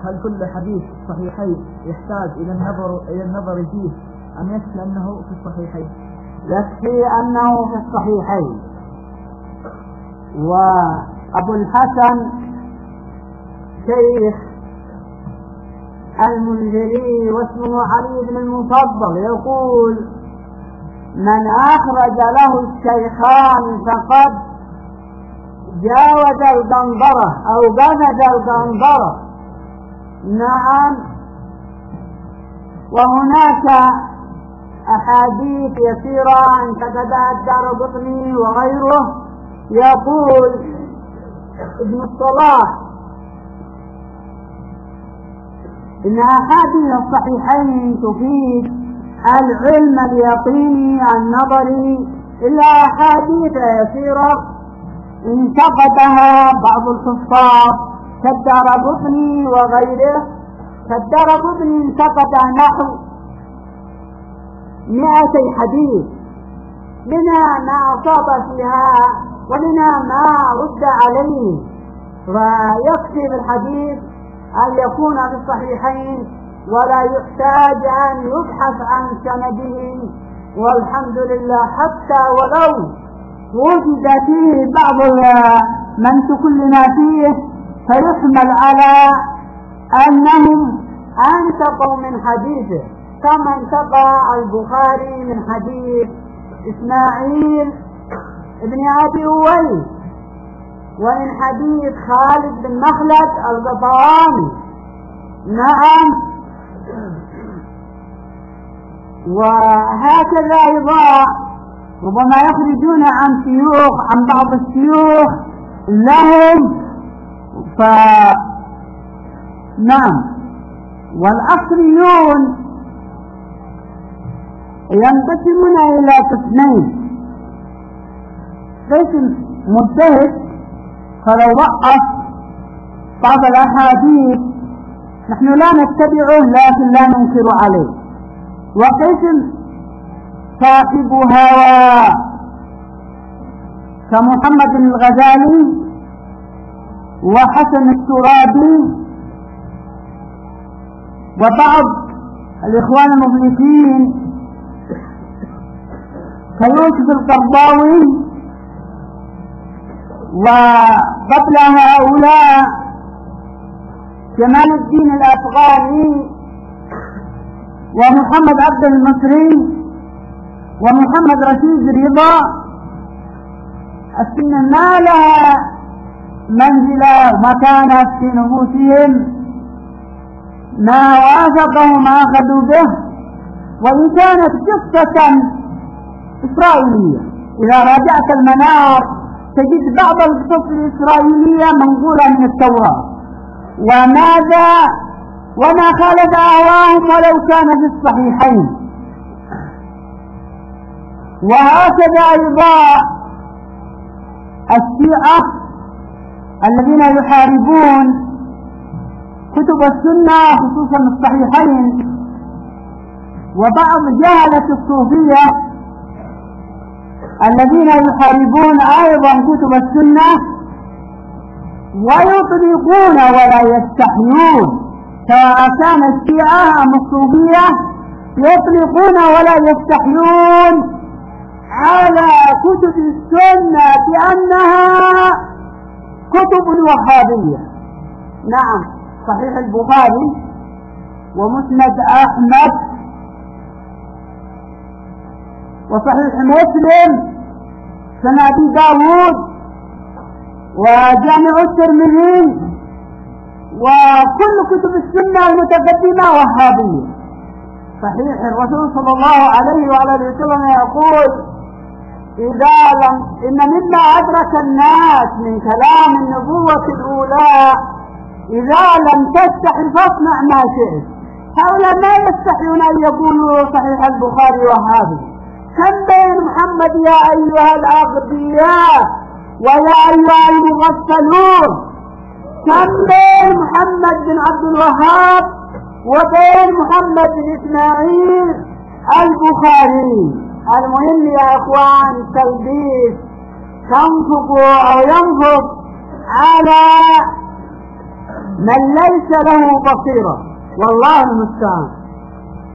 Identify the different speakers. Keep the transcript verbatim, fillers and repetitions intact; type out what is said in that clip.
Speaker 1: هل كل حديث صحيحين يحتاج إلى النظر إلى النظر فيه أم يكفي أنه في الصحيحين؟
Speaker 2: يكفي أنه في الصحيحين. وأبو الحسن شيخ المنذري واسمه علي بن المفضل يقول: من أخرج له الشيخان فقد جاوز القنطرة أو قفز القنطرة. نعم. وهناك أحاديث يسيرة عن كتبها الدارقطني وغيره. يقول ابن الصلاح إن أحاديث الصحيحين تفيد العلم اليقيني النظري إلا أحاديث يسيرة انتقدها بعض الحفاظ كالدارقطني وغيره. كالدارقطني انتقد نحو مئتي حديث، منها ما أصاب فيها ومنها ما رد عليه. فيكفي بالحديث أن يكون في الصحيحين ولا يحتاج أن يبحث عن سنده. والحمد لله حتى ولو وجد فيه بعض من تكلنا فيه فيحمل على أنهم انتقوا من حديثه، كما انتقى البخاري من حديث إسماعيل ابن أبي أويس ومن حديث خالد بن مخلد الغطراني. نعم. وهكذا أيضا ربما يخرجون عن شيوخ عن بعض الشيوخ لهم. ف نعم. والأصليون ينقسمون إلى قسمين: قسم مجتهد فلو ضعف بعض الأحاديث نحن لا نتبعه لكن لا ننكر عليه، وقسم صاحب هوى كمحمد الغزالي وحسن الترابي وبعض الإخوان المفلسين كيوسف القرضاوي. وقبل هؤلاء جمال الدين الأفغاني ومحمد عبد المصري ومحمد رشيد رضا. السنة ما لها منزلة ومكانة في نفوسهم، ما وافقهم أخذوا به، وإن كانت قصة إسرائيلية. إذا راجعت المنار تجد بعض القصص الإسرائيلية منقولة من التوراة، وماذا وما خالف أهواهم ولو كان في الصحيحين. وهكذا أيضا الشيعة الذين يحاربون كتب السنة خصوصا الصحيحين، وبعض جهلة الصوفية الذين يحاربون أيضا كتب السنة ويطلقون ولا يستحيون، سواء كان الشيعة أم الصوفية يطلقون ولا يستحيون على كتب السنة بأنها كتب وهابية. نعم. صحيح البخاري ومسند أحمد وصحيح مسلم سنن أبي داود وجامع الترمذي وكل كتب السنة المتقدمة وهابية. صحيح الرسول صلى الله عليه وعلى وسلم يقول: إذا لم إن مما أدرك الناس من كلام النبوة الأولى إذا لم تستحي فاصنع ما شئت. هؤلاء ما يستحيون أن يقولوا صحيح البخاري وهابي. كم بين محمد يا أيها الأغبياء ويا أيها المغفلون، كم بين محمد بن عبد الوهاب وبين محمد بن إسماعيل البخاري. المهم يا أخوان التلبيس تنفق أو ينفق على من ليس له بصيرة، والله المستعان.